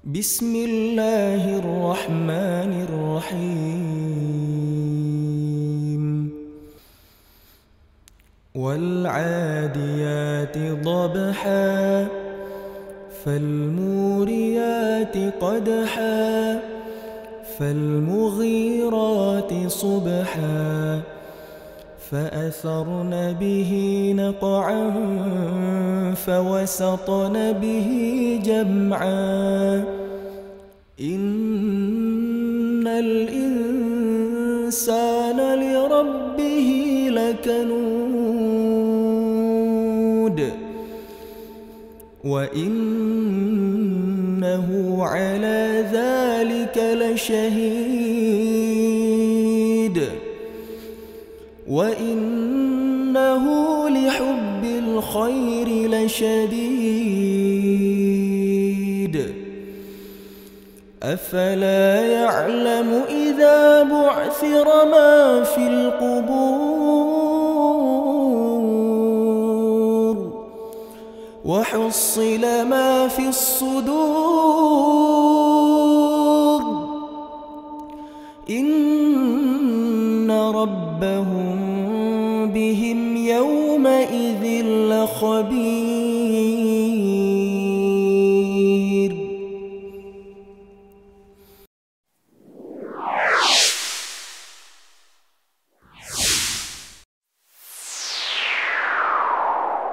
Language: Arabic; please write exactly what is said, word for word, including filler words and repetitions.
بسم الله الرحمن الرحيم والعاديات ضبحا فالموريات قدحا فالمغيرات صبحا فأثرن به نقعا فوسطن به جمعا إن الإنسان لربه لكنود وإنه على ذلك لشهيد وإنه لحب الخير لشديد أفلا يعلم إذا بعثر ما في القبور وحصل ما في الصدور إن ربهم بهم يومئذ لخبير.